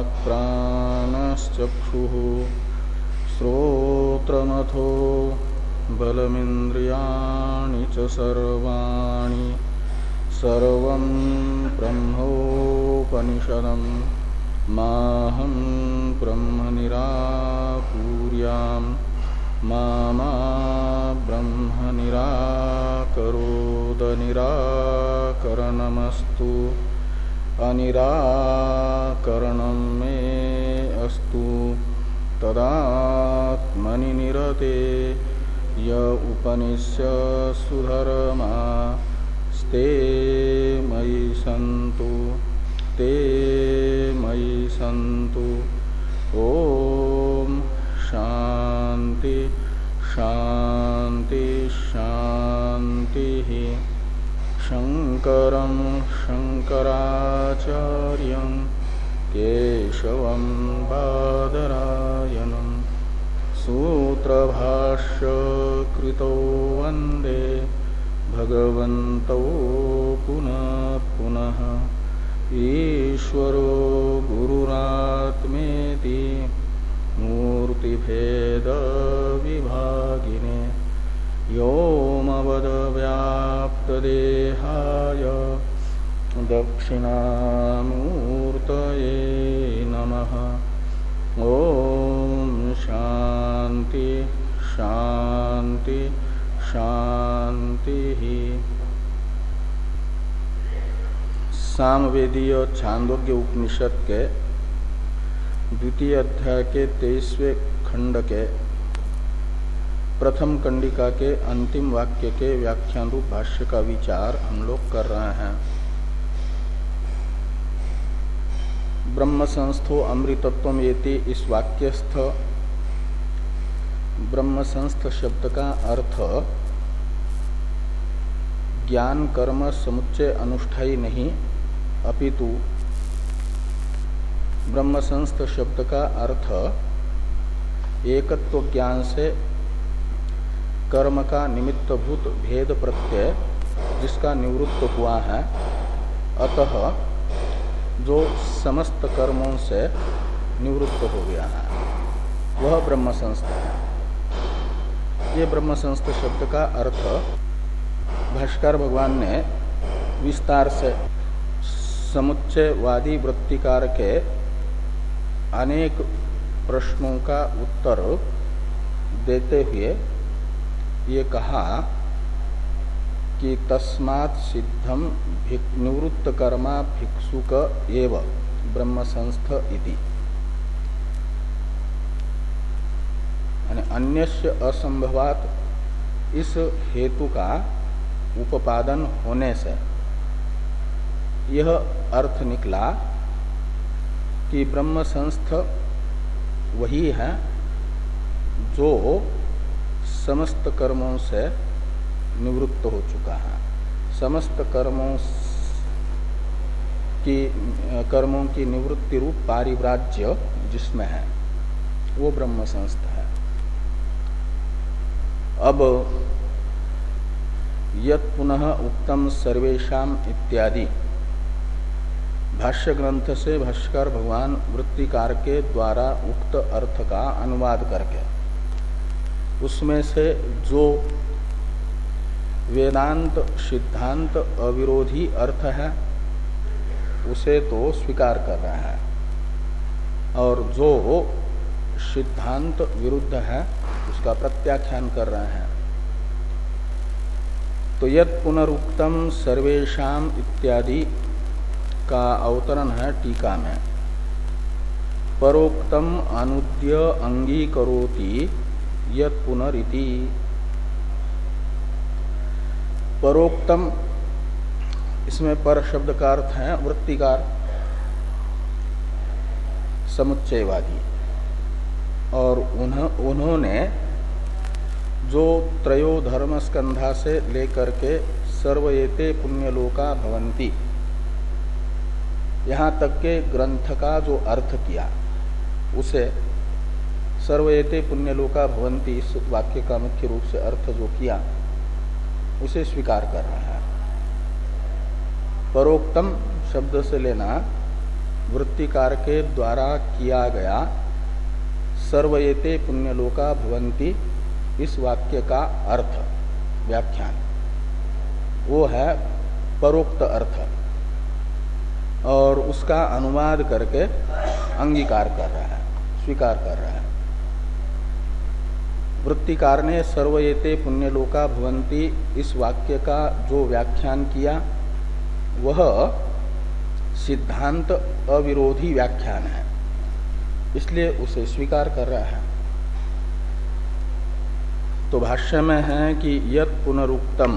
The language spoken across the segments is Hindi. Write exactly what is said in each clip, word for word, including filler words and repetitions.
प्राणश्चक्षुः श्रोत्रमथो बलमिन्द्रियाणि च सर्वाणि सर्वं ब्रह्मोपनिषदं माहं ब्रह्म निराकुर्यां मा मा ब्रह्म निराकरोद निराकरणमस्तु अनिराकरणं मे अस्तु तदात्मनि निरते य उपनिष्यत्सु धर्मा ते मयि सन्तु ते मयि सन्तु। ओम शांति शांति शांति। शंकरं शंकराचार्यं केशवं बादरायणं सूत्रभाष्य कृतो वन्दे भगवन्तौ पुनः पुनः। ईश्वरो गुरुरात्मेति मूर्तिभेद विभागिने व्योमवद्व्याप्तदेहाय दक्षिणामूर्तये नमः। ओम शांति शांति शांति। सामवेदीय छांदोग्य उपनिषद के द्वितीय अध्याय के तेईसवें खंड के प्रथम कंडिका के अंतिम वाक्य के व्याख्यान रूप भाष्य का विचार हम लोग कर रहे हैं। ब्रह्म संस्थो अमृतत्वम येति इस वाक्यस्थ ब्रह्म संस्थ शब्द का अर्थ ज्ञान कर्म समुच्चय अनुष्ठाई नहीं अपितु ब्रह्म संस्थ शब्द का अर्थ एकत्व ज्ञान से कर्म का निमित्तभूत भेद प्रत्यय जिसका निवृत्त हुआ है, अतः जो समस्त कर्मों से निवृत्त हो गया है वह ब्रह्म संस्थ है। ये ब्रह्म संस्थ शब्द का अर्थ भाष्कर भगवान ने विस्तार से समुच्चयवादी वृत्तिकार के अनेक प्रश्नों का उत्तर देते हुए ये कहा कि तस्मात् सिद्धम निवृत्त कर्मा भिक्षुक एव ब्रह्म संस्थ इति। अन्यस्य असंभवात इस हेतु का उपादान होने से यह अर्थ निकला कि ब्रह्म संस्थ वही है जो समस्त कर्मों से निवृत्त हो चुका है। समस्त कर्मों की कर्मों की निवृत्ति रूप पारिव्राज्य जिसमें है वो ब्रह्म संस्थ है। अब यत् पुनः उक्तम सर्वेषाम इत्यादि भाष्य ग्रंथ से भाष्यकार भगवान वृत्तिकार के द्वारा उक्त अर्थ का अनुवाद करके उसमें से जो वेदांत सिद्धांत अविरोधी अर्थ है उसे तो स्वीकार कर रहा है और जो सिद्धांत विरुद्ध है उसका प्रत्याख्यान कर रहे हैं। तो यत् पुनरुक्तम सर्वेषाम इत्यादि का अवतरण है टीका में। परोक्तम अनुद्य अंगीकरोति यत् पुनरिति। परोक्तम इसमें पर शब्द का अर्थ है वृत्तिकार समुच्चयवादी, और उन्होंने जो त्रयो धर्म स्कंधा से लेकर के सर्वएते पुण्यलोका भवन्ति यहाँ तक के ग्रंथ का जो अर्थ किया उसे सर्वएते पुण्यलोका भवन्ति इस वाक्य का मुख्य रूप से अर्थ जो किया उसे स्वीकार कर रहा है। परोक्तम शब्द से लेना वृत्तिकार के द्वारा किया गया सर्वएते पुण्यलोका भवन्ति इस वाक्य का अर्थ व्याख्यान वो है परोक्त अर्थ, और उसका अनुवाद करके अंगीकार कर रहा है, स्वीकार कर रहा है। वृत्तिकार ने सर्वएते पुण्यलोका भवन्ति इस वाक्य का जो व्याख्यान किया वह सिद्धांत अविरोधी व्याख्यान है, इसलिए उसे स्वीकार कर रहा है। तो भाष्य में है कि यत् पुनरुक्तम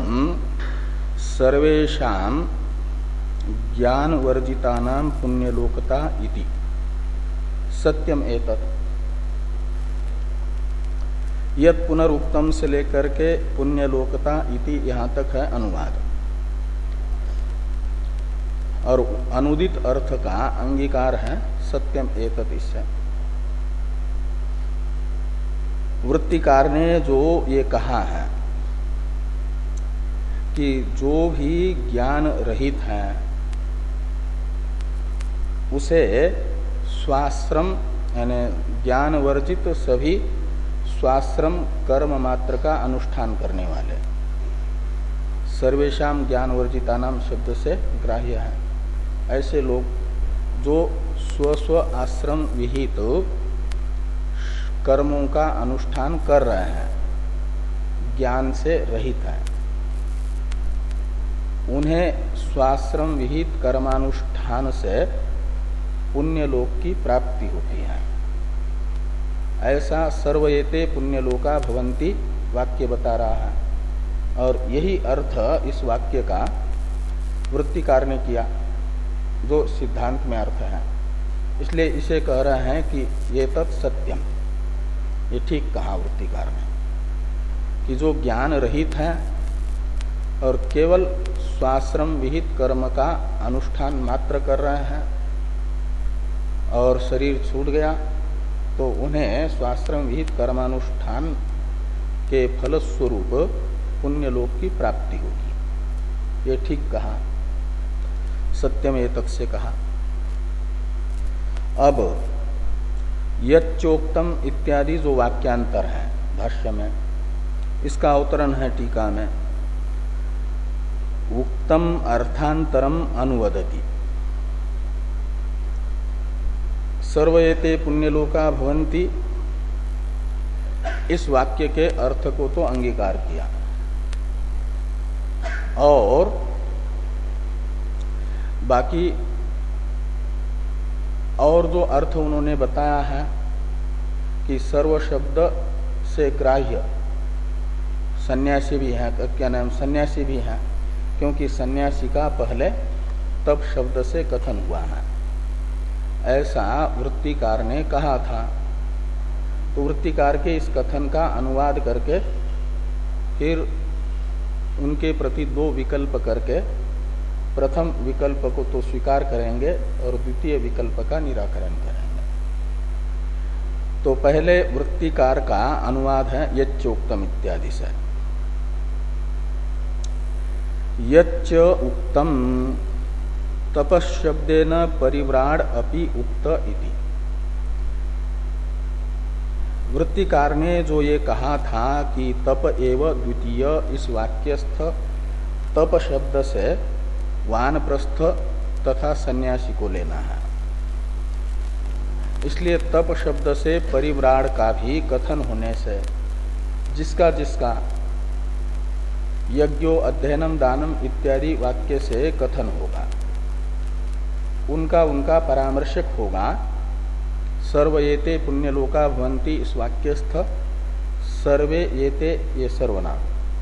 सर्वेषां ज्ञान वर्जितानां पुण्यलोकता इति सत्यम एतत्। यत् पुनरुक्तम से लेकर के पुण्यलोकता इति यहाँ तक है अनुवाद, और अनुदित अर्थ का अंगीकार है सत्यम एतत्। इससे वृत्तिकार ने जो ये कहा है कि जो भी ज्ञान रहित है उसे स्वाश्रम यानी ज्ञान वर्जित सभी स्वाश्रम कर्म मात्र का अनुष्ठान करने वाले, सर्वेषाम ज्ञान वर्जितानाम शब्द से ग्राह्य है, ऐसे लोग जो स्व स्व आश्रम विहित कर्मों का अनुष्ठान कर रहे हैं, ज्ञान से रहित है, उन्हें स्वाश्रम विहित कर्मानुष्ठान से पुण्यलोक की प्राप्ति होती है। ऐसा सर्वएते पुण्यलोका भवन्ति वाक्य बता रहा है, और यही अर्थ इस वाक्य का वृत्तिकार ने किया जो सिद्धांत में अर्थ है। इसलिए इसे कह रहे हैं कि ये तत् सत्यम, ये ठीक कहा वृत्तिकार ने कि जो ज्ञान रहित है और केवल स्वाश्रम विहित कर्म का अनुष्ठान मात्र कर रहे हैं और शरीर छूट गया तो उन्हें स्वाश्रम विहित कर्मानुष्ठान के फलस्वरूप पुण्यलोक की प्राप्ति होगी, ये ठीक कहा, सत्यम एतत् से कहा। अब यच्चोक्तम इत्यादि जो वाक्यांतर है भाष्य में, इसका अवतरण है टीका में, उक्तम अर्थांतरम अनुवदति। सर्वएते पुण्यलोका भवन्ति इस वाक्य के अर्थ को तो अंगीकार किया, और बाकी और जो अर्थ उन्होंने बताया है कि सर्व शब्द से ग्राह्य सन्यासी भी है, क्या नाम सन्यासी भी है, क्योंकि सन्यासी का पहले तप शब्द से कथन हुआ है, ऐसा वृत्तिकार ने कहा था। तो वृत्तिकार के इस कथन का अनुवाद करके फिर उनके प्रति दो विकल्प करके प्रथम विकल्प को तो स्वीकार करेंगे और द्वितीय विकल्प का निराकरण करेंगे। तो पहले वृत्तिकार का अनुवाद है यच्चोक्तम इत्यादि से। यच्च उक्तम तपशब्देन परिव्राड अपि उक्त इति। वृत्तिकार ने जो ये कहा था कि तप एव द्वितीय, इस वाक्यस्थ तप शब्द से वानप्रस्थ तथा सन्यासी को लेना है, इसलिए तप शब्द से परिव्राड का भी कथन होने से जिसका जिसका यज्ञो अध्ययनम दानम इत्यादि वाक्य से कथन होगा उनका उनका परामर्शक होगा सर्वएते पुण्यलोका भवन्ति इस वाक्यस्थ सर्वे येते ये सर्वनाम।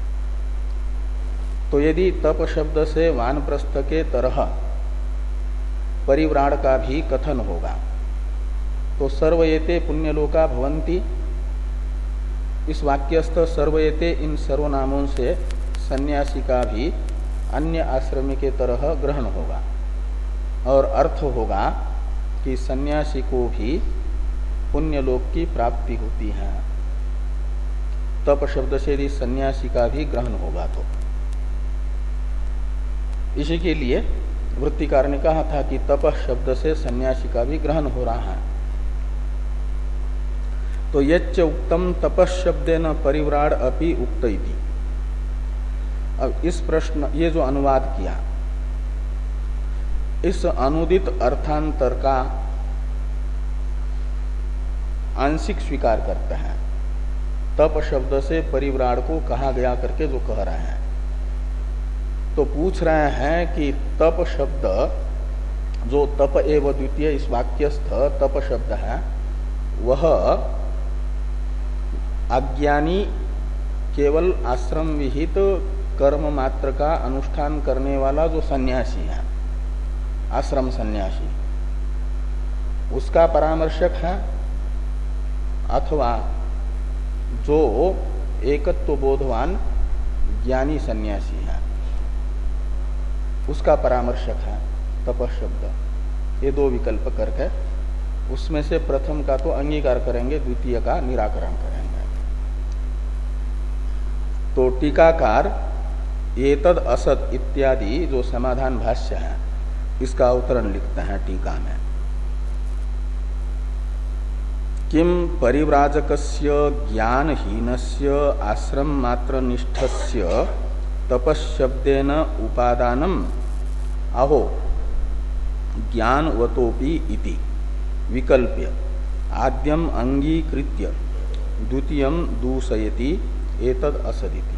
तो यदि तप शब्द से वानप्रस्थ के तरह परिव्राड का भी कथन होगा तो सर्वएते पुण्यलोका भवन्ति इस वाक्यस्थ सर्वएते इन सर्वनामों से सन्यासी का भी अन्य आश्रमी के तरह ग्रहण होगा, और अर्थ होगा कि सन्यासी को भी पुण्यलोक की प्राप्ति होती है। तप शब्द से यदि सन्यासी का भी ग्रहण होगा तो इसी के लिए वृत्तिकार ने कहा था कि तपः शब्द से सन्यासी का भी ग्रहण हो रहा है। तो यच्च उक्तम तपः शब्देन परिव्राड अपि उक्त इति। अब इस प्रश्न ये जो अनुवाद किया, इस अनुदित अर्थांतर का आंशिक स्वीकार करते हैं। तप शब्द से परिव्राड को कहा गया करके जो कह रहे हैं, तो पूछ रहे हैं कि तप शब्द जो तप एव द्वितीय इस वाक्यस्थ तप शब्द है, वह अज्ञानी केवल आश्रम विहित कर्म मात्र का अनुष्ठान करने वाला जो सन्यासी है, आश्रम सन्यासी, उसका परामर्शक है, अथवा जो एकत्व बोधवान ज्ञानी सन्यासी है उसका परामर्शक है तपः शब्द। ये दो विकल्प करके उसमें से प्रथम का तो अंगीकार करेंगे, द्वितीय का निराकरण करेंगे। तो टीकाकार एतद असत इत्यादि जो समाधान भाष्य है, इसका अवतरण लिखते हैं टीका में। किम परिव्राजकस्य ज्ञानहीनस्य आश्रम मात्र निष्ठस्य तपशब्देन उपादानम अहो ज्ञानवतोपि इति विकल्प्य आद्यम अंगीकृत्य द्वितीयम दूषयति एतद असदिति।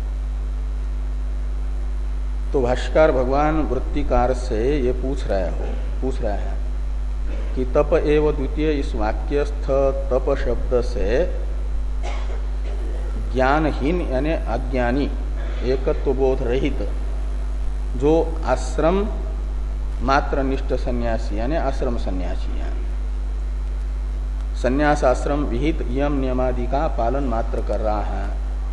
तो भाष्यकार भगवान वृत्तिकार से ये पूछ रहे हो पूछ रहे हैं कि तप एव द्वितीय इस वाक्यस्थ तप शब्द से ज्ञानहीन यानी अज्ञानी एकत्व बोध रहित जो आश्रम मात्र निष्ठ सन्यासी यानी आश्रम सन्यासी है, सन्यास आश्रम विहित यम नियमादि का पालन मात्र कर रहा है,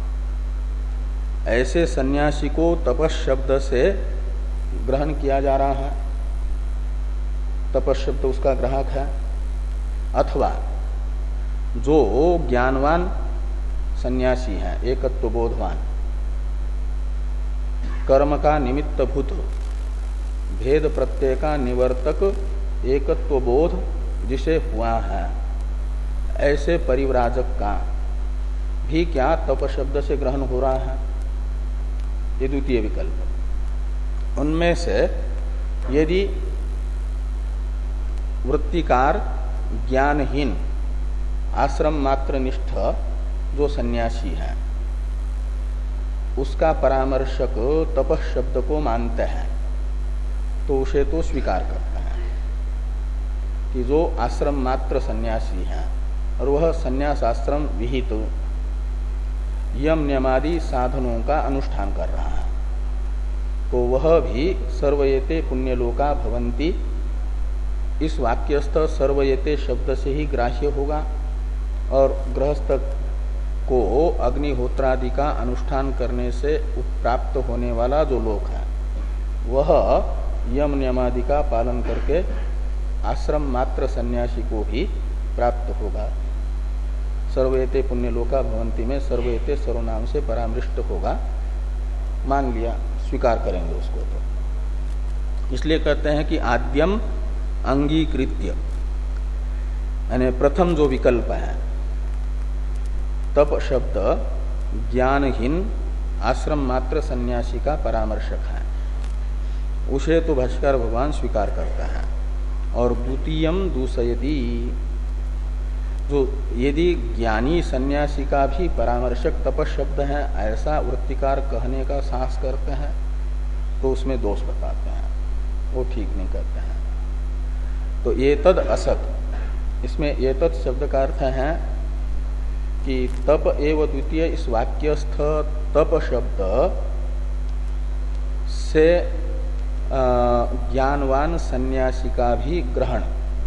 ऐसे सन्यासी को तपस शब्द से ग्रहण किया जा रहा है, तपस शब्द उसका ग्राहक है। अथवा जो ज्ञानवान सन्यासी है, एकत्व बोधवान, कर्म का निमित्त भूत भेद प्रत्यय का निवर्तक एकत्व बोध जिसे हुआ है, ऐसे परिव्राजक का भी क्या तप शब्द से ग्रहण हो रहा है? ये द्वितीय विकल्प। उनमें से यदि वृत्तिकार ज्ञानहीन आश्रम मात्र निष्ठ जो सन्यासी है, उसका परामर्शक तपः शब्द को मानते हैं, तो उसे तो स्वीकार करते हैं कि जो आश्रम मात्र सन्यासी है और वह सन्यास आश्रम विहित यम नियमादि साधनों का अनुष्ठान कर रहा है, तो वह भी सर्वयते पुण्यलोका भवन्ति इस वाक्यस्थ सर्वयते शब्द से ही ग्राह्य होगा। और गृहस्थ को अग्निहोत्रादि का अनुष्ठान करने से प्राप्त होने वाला जो लोक है, वह यम नियमादि का पालन करके आश्रम मात्र सन्यासी को ही प्राप्त होगा। सर्वयते पुण्यलोका भवन्ति में सर्वयते सर्वनाम से परामृष्ट होगा, मान लिया, स्वीकार करेंगे उसको। तो इसलिए कहते हैं कि आद्यम अंगीकृत्य यानी प्रथम जो विकल्प है, तप शब्द ज्ञानहीन आश्रम मात्र सन्यासी का परामर्शक है, उसे तो भाष्यकार भगवान स्वीकार करता है। और द्वितीयम दूषयति, जो यदि ज्ञानी सन्यासी का भी परामर्शक तप शब्द है ऐसा वृत्तिकार कहने का साहस करते हैं, तो उसमें दोष बताते हैं, वो ठीक नहीं करते हैं। तो एतद असत, इसमें एतद शब्द का अर्थ है कि तप एव द्वितीय इस वाक्यस्थ तप शब्द से ज्ञानवान सन्यासी का भी ग्रहण,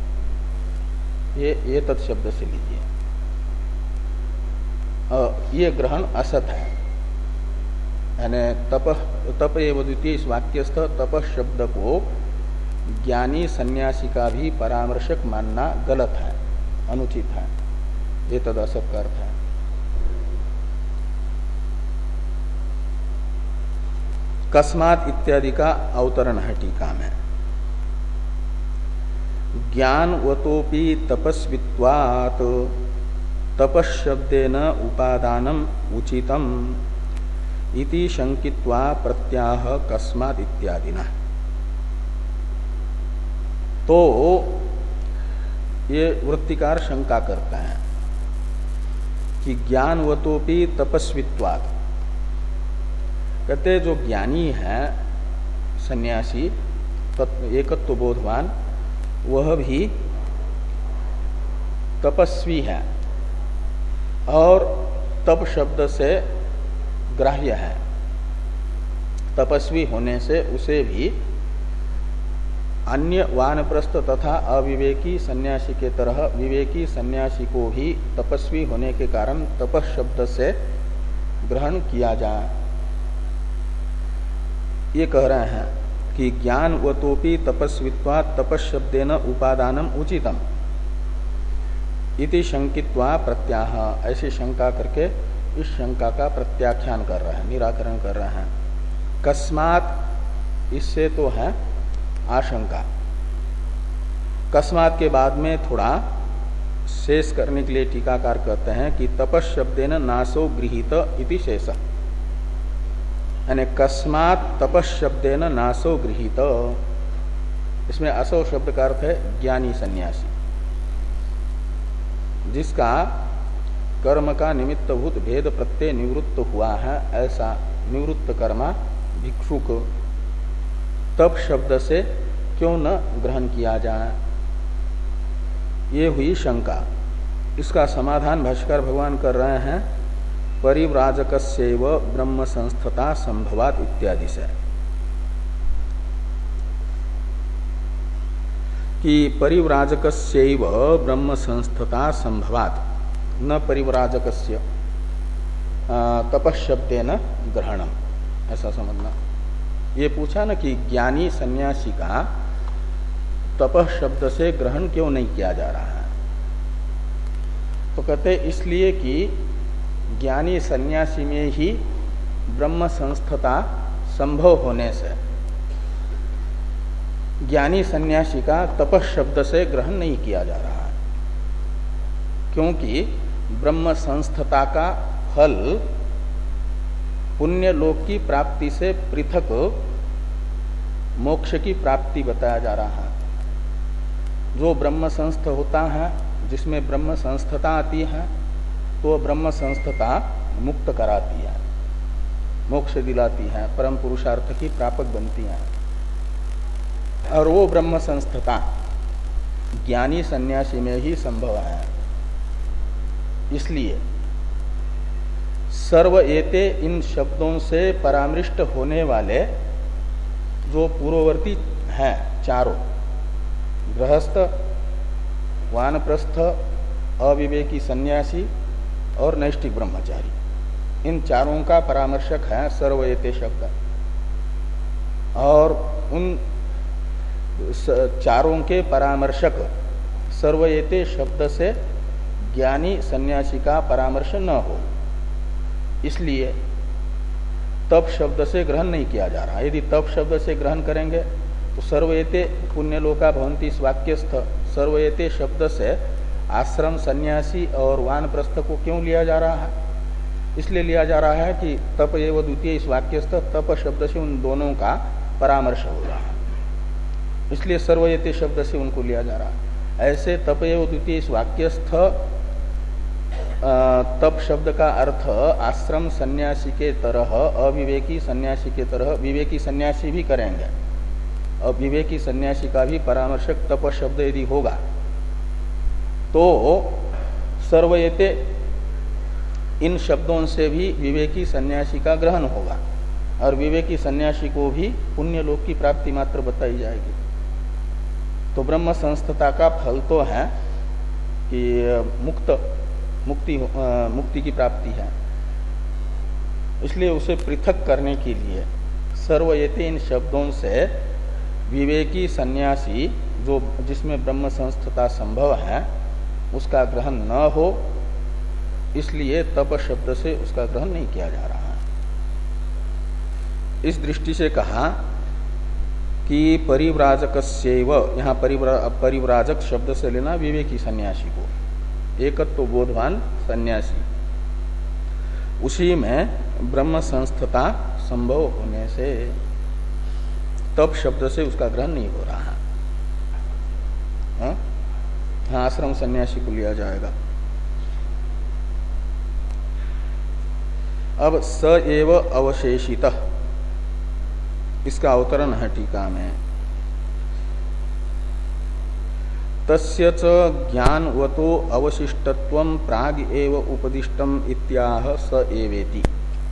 ये एतद शब्द से लीजिए, ये ग्रहण असत है। यानी तप तप एव द्वितीय इस वाक्यस्थ तप शब्द को ज्ञानी सन्यासी का भी परामर्शक मानना गलत है, अनुचित है, ये तद असत का अर्थ है। कस्मात इत्यादि का अवतरण है टीका में। ज्ञानवतोपि तपस्वित्वात् तपश्शब्देन उपादानम उचितम इति शंकित्वा प्रत्याह कस्मात् इत्यादिना। तो ये वृत्तिकार शंका करते हैं कि ज्ञानवतोपि तपस्वित्वात्, कहते जो ज्ञानी है सन्यासी एकत्व बोधवान वह भी तपस्वी है और तप शब्द से ग्राह्य है। तपस्वी होने से उसे भी अन्य वानप्रस्थ तथा अविवेकी सन्यासी के तरह विवेकी सन्यासी को भी तपस्वी होने के कारण तपस शब्द से ग्रहण किया जाए। ये कह रहे हैं कि ज्ञानवतोपि तपस्वित्वात् तपश्शब्देन उपादानम उचितम इति शंकित्वा प्रत्याह, ऐसी शंका करके इस शंका का प्रत्याख्यान कर रहे हैं, निराकरण कर रहे हैं। कस्मात् इससे तो है आशंका, कस्मात् के बाद में थोड़ा शेष करने के लिए टीकाकार कहते हैं कि तपश्शब्देन नासो गृहीत इति शेष, यानी कस्मात् तपश्शब्देन नासो गृहीत, इसमें असो शब्द का अर्थ है ज्ञानी सन्यासी, जिसका कर्म का निमित्तभूत भेद प्रत्यय निवृत्त हुआ है, ऐसा निवृत्त कर्मा भिक्षुक तप शब्द से क्यों न ग्रहण किया जाए, ये हुई शंका। इसका समाधान भाष्यकार भगवान कर रहे हैं परिव्राजकस्यैव ब्रह्म संस्थता संभवात इत्यादि से, कि परिव्राजकस्यैव ब्रह्म संस्थता संभवात, न परिव्राजकस्य तपश्शब्देन ग्रहणम, ऐसा समझना। ये पूछा ना कि ज्ञानी सन्यासी का तपः शब्द से ग्रहण क्यों नहीं किया जा रहा है, तो कहते इसलिए कि ज्ञानी सन्यासी में ही ब्रह्म संस्थता संभव होने से ज्ञानी सन्यासी का तपः शब्द से ग्रहण नहीं किया जा रहा है, क्योंकि ब्रह्म संस्थता का फल पुण्य लोक की प्राप्ति से पृथक मोक्ष की प्राप्ति बताया जा रहा है। जो ब्रह्म संस्थ होता है, जिसमें ब्रह्म संस्थता आती है, तो ब्रह्म संस्थता मुक्त कराती है, मोक्ष दिलाती है, परम पुरुषार्थ की प्रापक बनती है। और वो ब्रह्म संस्थता ज्ञानी सन्यासी में ही संभव है। इसलिए सर्व एते इन शब्दों से परामृष्ट होने वाले जो पूर्ववर्ती हैं चारों, गृहस्थ, वानप्रस्थ, अविवेकी सन्यासी और नैष्ठिक ब्रह्मचारी, इन चारों का परामर्शक है सर्व एते शब्द। और उन चारों के परामर्शक सर्व एते शब्द से ज्ञानी सन्यासी का परामर्श न हो, इसलिए तप शब्द से ग्रहण नहीं किया जा रहा। यदि तप शब्द से ग्रहण करेंगे तो सर्वएते पुण्यलोका भवन्ति इस वाक्यस्थ सर्वएते शब्द से आश्रम सन्यासी और वानप्रस्थ को क्यों लिया जा रहा है, इसलिए लिया जा रहा है कि तप एवं द्वितीय इस वाक्यस्थ तप शब्द से उन दोनों का परामर्श हो रहा है, इसलिए सर्वएते शब्द से उनको लिया जा रहा है। ऐसे तप एवं द्वितीय इस वाक्यस्थ तप शब्द का अर्थ आश्रम सन्यासी के तरह अविवेकी सन्यासी के तरह विवेकी सन्यासी भी करेंगे। अब विवेकी सन्यासी का भी परामर्शक तप शब्द यदि होगा तो सर्वएते इन शब्दों से भी विवेकी सन्यासी का ग्रहण होगा और विवेकी सन्यासी को भी पुण्य लोक की प्राप्ति मात्र बताई जाएगी। तो ब्रह्म संस्थता का फल तो है कि मुक्त मुक्ति मुक्ति की प्राप्ति है, इसलिए उसे पृथक करने के लिए सर्वएते इन शब्दों से विवेकी सन्यासी जो जिसमें ब्रह्म संस्थता संभव है उसका ग्रहण न हो, इसलिए तप शब्द से उसका ग्रहण नहीं किया जा रहा है। इस दृष्टि से कहा कि परिव्राजकस्यैव, यहाँ परिव्रा, परिव्राजक शब्द से लेना विवेकी सन्यासी को, एकत्व बोधवान सन्यासी, उसी में ब्रह्म संस्थता संभव होने से तप शब्द से उसका ग्रहण नहीं हो रहा है। हाँ, हाँ आश्रम सन्यासी को लिया जाएगा। अब स एव अवशेषितः, इसका अवतरण है टीका में। तस्य च ज्ञानवतो अवशिष्टत्वं प्राग एव उपदिष्टम इत्याह स एवेति।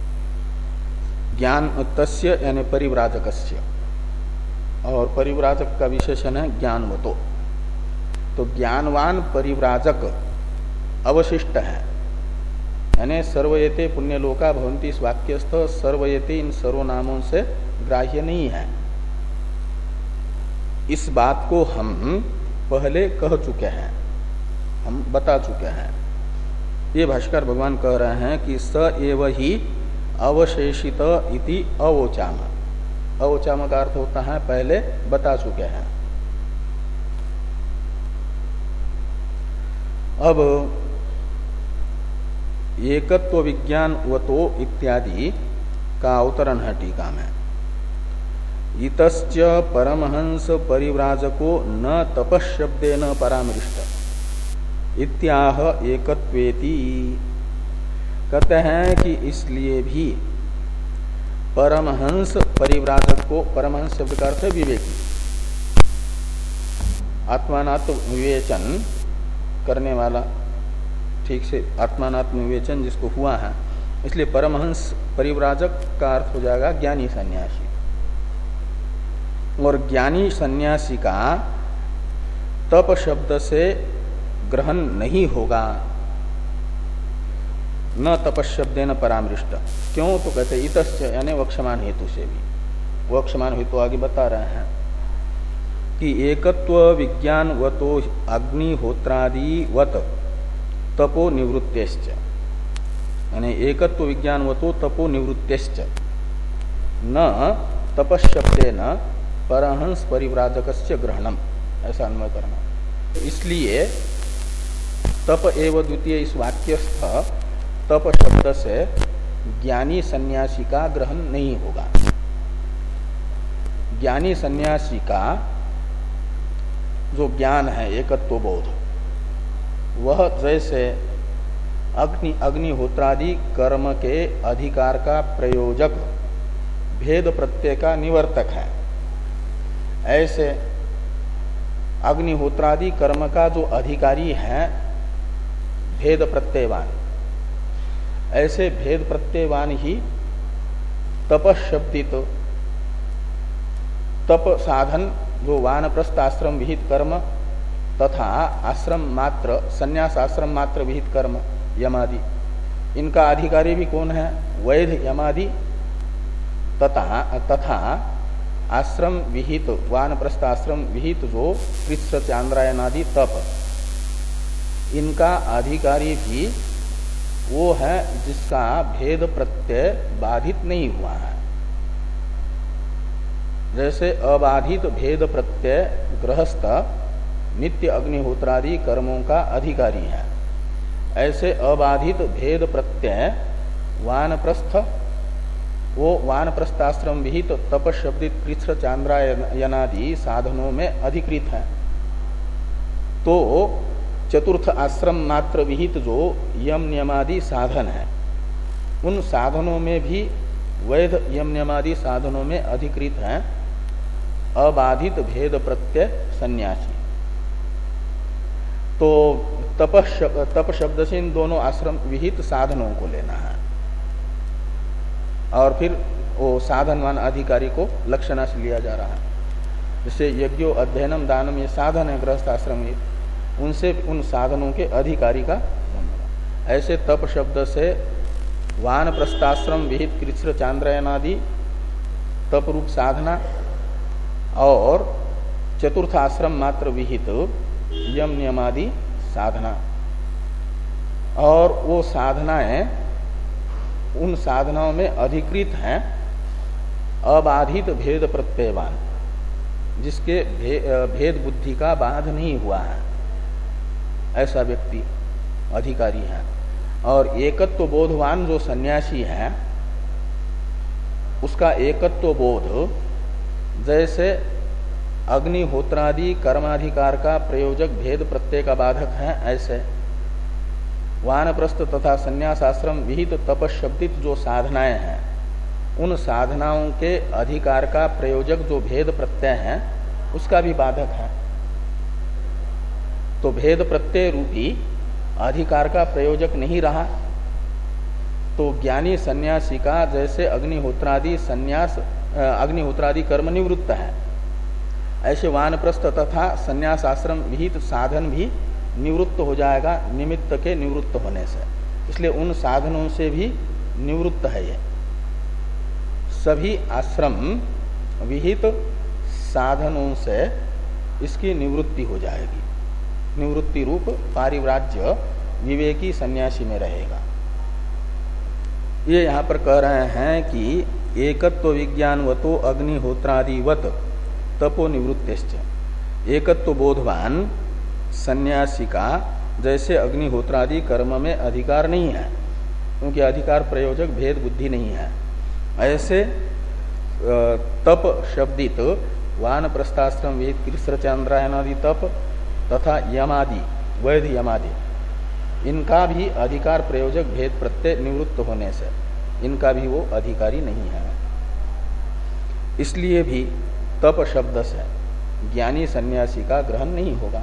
ज्ञान तस्य यानी परिव्राजकस्य, और परिव्राजक का विशेषण है ज्ञानवतो। तो ज्ञानवान परिव्राजक अवशिष्ट है, यानी सर्वयते पुण्यलोका भवन्ति, इस वाक्यस्थ सर्वयते इन सर्वनामों से ग्राह्य नहीं है। इस बात को हम पहले कह चुके हैं, हम बता चुके हैं। ये भाष्कर भगवान कह रहे हैं कि स एव ही अवशेषित इति अवोचाम। अवोचाम का अर्थ होता है पहले बता चुके हैं। अब एकत्व विज्ञान वतो इत्यादि का अवतरण है टीका में। इतश्च परमहंस परिव्राजको न तपशब्देन परामृष्ट इत्याह एकत्वेति। कहते हैं कि इसलिए भी परमहंस परिव्राजक को, परमहंस शब्द का अर्थ है विवेकी, आत्मानात्म विवेचन करने वाला, ठीक से आत्मानात्म विवेचन जिसको हुआ है, इसलिए परमहंस परिव्राजक का अर्थ हो जाएगा ज्ञानी सन्यासी। और ज्ञानी सन्यासी का तप शब्द से ग्रहण नहीं होगा, न तपशब्देन परामृष्ट। क्यों? तो कहते इतश्च यानी वक्षमान हेतु से भी। वक्षमान हेतु आगे बता रहे हैं कि एकत्व विज्ञान वतो अग्निहोत्रादि वत तपो निवृत्तेश्च, यानी एकत्व विज्ञान वतो तपो निवृत्तेश्च न तपशब्देन परहंस परिव्राजकस्य ग्रहणम, ऐसा अन्वय करना। इसलिए तप एव द्वितीय इस वाक्यस्थ तप शब्द से ज्ञानी सन्यासी का ग्रहण नहीं होगा। ज्ञानी सन्यासी का जो ज्ञान है एकत्व बोध, वह जैसे अग्नि अग्निहोत्रादि कर्म के अधिकार का प्रयोजक भेद प्रत्यय का निवर्तक है, ऐसे अग्निहोत्रादि कर्म का जो अधिकारी है भेद प्रत्ययवान, ऐसे भेद प्रत्ययवान ही तपशब्दित तप साधन जो वानप्रस्थ आश्रम विहित कर्म तथा आश्रम मात्र संन्यास आश्रम मात्र विहित कर्म यमादि, इनका अधिकारी भी कौन है? वैध यमादि तथा तथा आश्रम विहित वानप्रस्थ आश्रम विहित जो कृत्स चांद्रायनादि तप, इनका अधिकारी भी वो है जिसका भेद प्रत्यय बाधित नहीं हुआ है। जैसे अबाधित भेद प्रत्यय गृहस्थ नित्य अग्निहोत्रादि कर्मों का अधिकारी है, ऐसे अबाधित भेद प्रत्यय वानप्रस्थ वो वानप्रस्थाश्रम विहित तपशब्दित कृच्छ चांद्रायनादि साधनों में अधिकृत है। तो चतुर्थ आश्रम मात्र विहित जो यम नियमादि साधन है, उन साधनों में भी वैध यम नियमादि साधनों में अधिकृत है अबाधित भेद प्रत्यय सन्यासी। तो तप तप शब्द से इन दोनों आश्रम विहित साधनों को लेना है, और फिर वो साधनवान अधिकारी को लक्षणा से लिया जा रहा है। जैसे यज्ञो अध्ययनम दानम ये साधन है गृहस्थ आश्रम, उनसे उन साधनों के अधिकारी का, ऐसे तप शब्द से वानप्रस्थाश्रम विहित कृच्छ चांद्रायनादि तप रूप साधना और चतुर्थ आश्रम मात्र विहित यम नियमादि साधना, और वो साधनाएं उन साधनाओं में अधिकृत हैं अबाधित भेद प्रत्ययवान, जिसके भे, भेद बुद्धि का बाध नहीं हुआ है, ऐसा व्यक्ति अधिकारी है। और एकत्व बोधवान जो सन्यासी है उसका एकत्व बोध जैसे अग्निहोत्रादि कर्माधिकार का प्रयोजक भेद प्रत्यय का बाधक है, ऐसे वानप्रस्थ तथा संन्यास आश्रम विहित तपशब्दित जो साधनाएं हैं उन साधनाओं के अधिकार का प्रयोजक जो भेद प्रत्यय है उसका भी बाधक है। तो भेद प्रत्यय रूपी अधिकार का प्रयोजक नहीं रहा, तो ज्ञानी सन्यासी का जैसे अग्निहोत्रादि संन्यास अग्निहोत्रादि कर्म निवृत्त है, ऐसे वानप्रस्थ तथा संन्यास आश्रम विहित साधन भी निवृत्त हो जाएगा निमित्त के निवृत्त होने से। इसलिए उन साधनों से भी निवृत्त है ये। सभी आश्रम विहित साधनों से इसकी निवृत्ति हो जाएगी। निवृत्ति रूप पारिव्राज्य विवेकी सन्यासी में रहेगा। ये यहाँ पर कह रहे हैं कि एकत्व विज्ञानवतो अग्निहोत्रादिवत तपो निवृत्तिश्च। एकत्व बोधवान सन्यासी का जैसे अग्निहोत्रादि कर्म में अधिकार नहीं है, क्योंकि अधिकार प्रयोजक भेद बुद्धि नहीं है, ऐसे तप शब्दित वानप्रस्थाश्रम विहित कृष्ण चांद्रायणादि तप तथा यमादि वैध यमादि इनका भी अधिकार प्रयोजक भेद प्रत्यय निवृत्त होने से इनका भी वो अधिकारी नहीं है। इसलिए भी तप शब्द से ज्ञानी सन्यासी का ग्रहण नहीं होगा।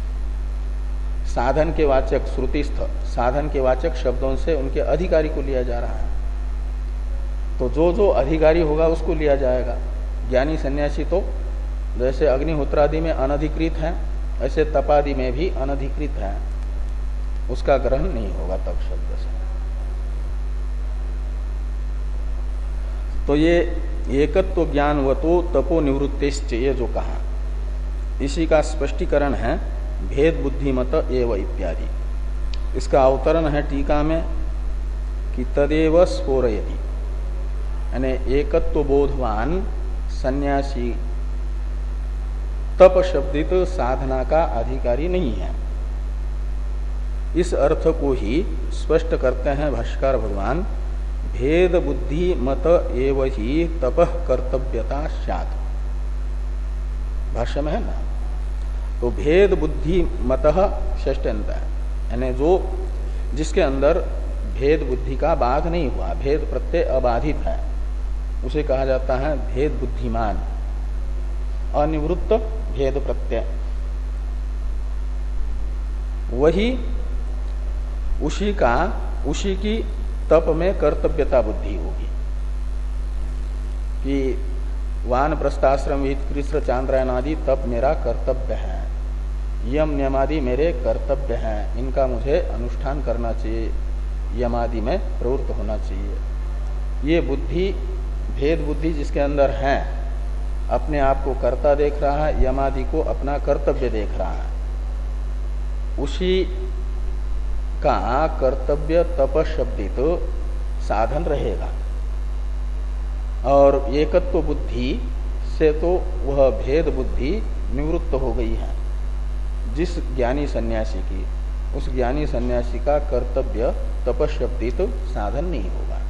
साधन के वाचक श्रुतिस्थ साधन के वाचक शब्दों से उनके अधिकारी को लिया जा रहा है, तो जो जो अधिकारी होगा उसको लिया जाएगा। ज्ञानी सन्यासी तो जैसे अग्निहोत्रादि में अनधिकृत है, ऐसे तपादि में भी अनधिकृत है, उसका ग्रहण नहीं होगा तप शब्द से। तो ये एकत्व ज्ञानवतो तपो निवृत्तिश्च ये जो कहा, इसी का स्पष्टीकरण है भेद बुद्धिमत एव इत्यादि। इसका अवतरण है टीका में कि तदेव स्फोरयति, यानी एकत्व बोधवान सन्यासी तप शब्दित साधना का अधिकारी नहीं है। इस अर्थ को ही स्पष्ट करते हैं भाष्यकार भगवान, भेद बुद्धि मत एव ही तपः कर्तव्यता स्यात्। भाष्य में है ना, तो भेद बुद्धि मतः षष्ठ्यंत है, यानी जो जिसके अंदर भेद बुद्धि का बाध नहीं हुआ, भेद प्रत्यय अबाधित है, उसे कहा जाता है भेद बुद्धिमान। अनिवृत्त भेद प्रत्यय वही उसी का उसी की तप में कर्तव्यता बुद्धि होगी कि वान प्रस्थाश्रम विहित कृष्ण चांद्रायण आदि तप मेरा कर्तव्य है, यम नियमादि मेरे कर्तव्य हैं, इनका मुझे अनुष्ठान करना चाहिए, यमादि में प्रवृत्त होना चाहिए। ये बुद्धि भेद बुद्धि जिसके अंदर है, अपने आप को कर्ता देख रहा है, यमादि को अपना कर्तव्य देख रहा है, उसी का कर्तव्य तप शब्दित तो साधन रहेगा। और एकत्व बुद्धि से तो वह भेद बुद्धि निवृत्त हो गई है जिस ज्ञानी सन्यासी की, उस ज्ञानी सन्यासी का कर्तव्य तप शब्दित तो साधन नहीं होगा।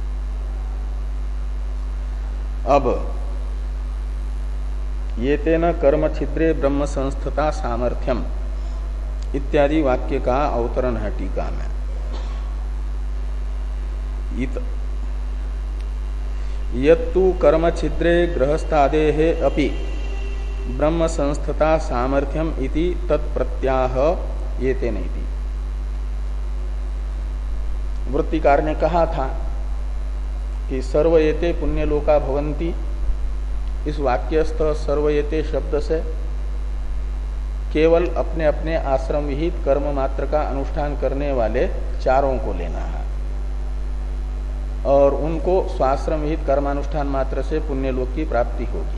अब ये तेन कर्म छिद्रे ब्रह्म संस्थता सामर्थ्यम इत्यादि वाक्य का अवतरण है टीका में। यत्तु कर्म छिद्रे गृहस्थादेः अपि ब्रह्म संस्थता सामर्थ्यम इति तत्प्रत्याह येतेन इति। वृत्तिकार ने कहा था कि सर्वयेते पुण्यलोका भवन्ति, इस वाक्यस्थ सर्वयेते शब्द से केवल अपने अपने आश्रम विहित कर्म मात्र का अनुष्ठान करने वाले चारों को लेना है और उनको स्वाश्रम विहित कर्मानुष्ठान मात्र से पुण्यलोक की प्राप्ति होगी।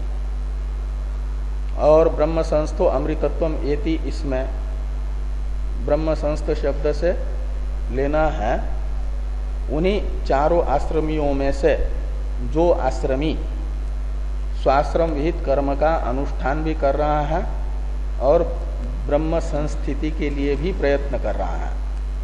और ब्रह्म संस्थो अमृतत्वम एति, इसमें ब्रह्म संस्थ शब्द से लेना है उन्हीं चारों आश्रमियों में से जो आश्रमी स्वाश्रम विहित कर्म का अनुष्ठान भी कर रहा है और ब्रह्म संस्थिति के लिए भी प्रयत्न कर रहा है,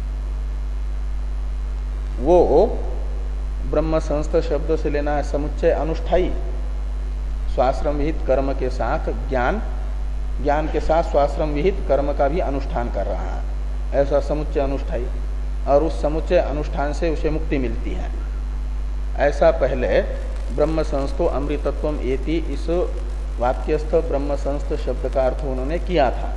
वो ब्रह्म संस्थ शब्द से लेना है समुच्चय अनुष्ठाई। स्वाश्रम विहित कर्म के साथ ज्ञान, ज्ञान के साथ स्वाश्रम विहित कर्म का भी अनुष्ठान कर रहा है, ऐसा समुच्चय अनुष्ठाई। और उस समुच्चय अनुष्ठान से उसे मुक्ति मिलती है। ऐसा पहले ब्रह्म संस्थो अमृतत्वम एति इस वाक्यस्थ ब्रह्म संस्थ शब्द का अर्थ उन्होंने किया था।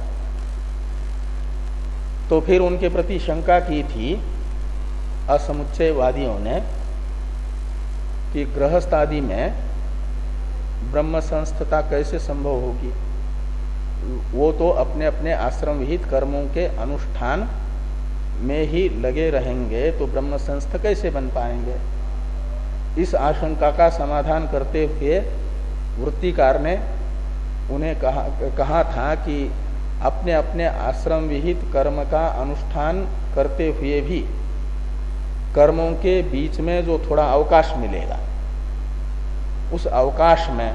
तो फिर उनके प्रति शंका की थी असमुच्चयवादियों ने कि गृहस्थ आदि में ब्रह्म संस्थता कैसे संभव होगी, वो तो अपने अपने आश्रम विहित कर्मों के अनुष्ठान में ही लगे रहेंगे, तो ब्रह्म संस्थ कैसे बन पाएंगे। इस आशंका का समाधान करते हुए वृत्तिकार ने उन्हें कहा, कहा था कि अपने अपने आश्रम विहित कर्म का अनुष्ठान करते हुए भी कर्मों के बीच में जो थोड़ा अवकाश मिलेगा, उस अवकाश में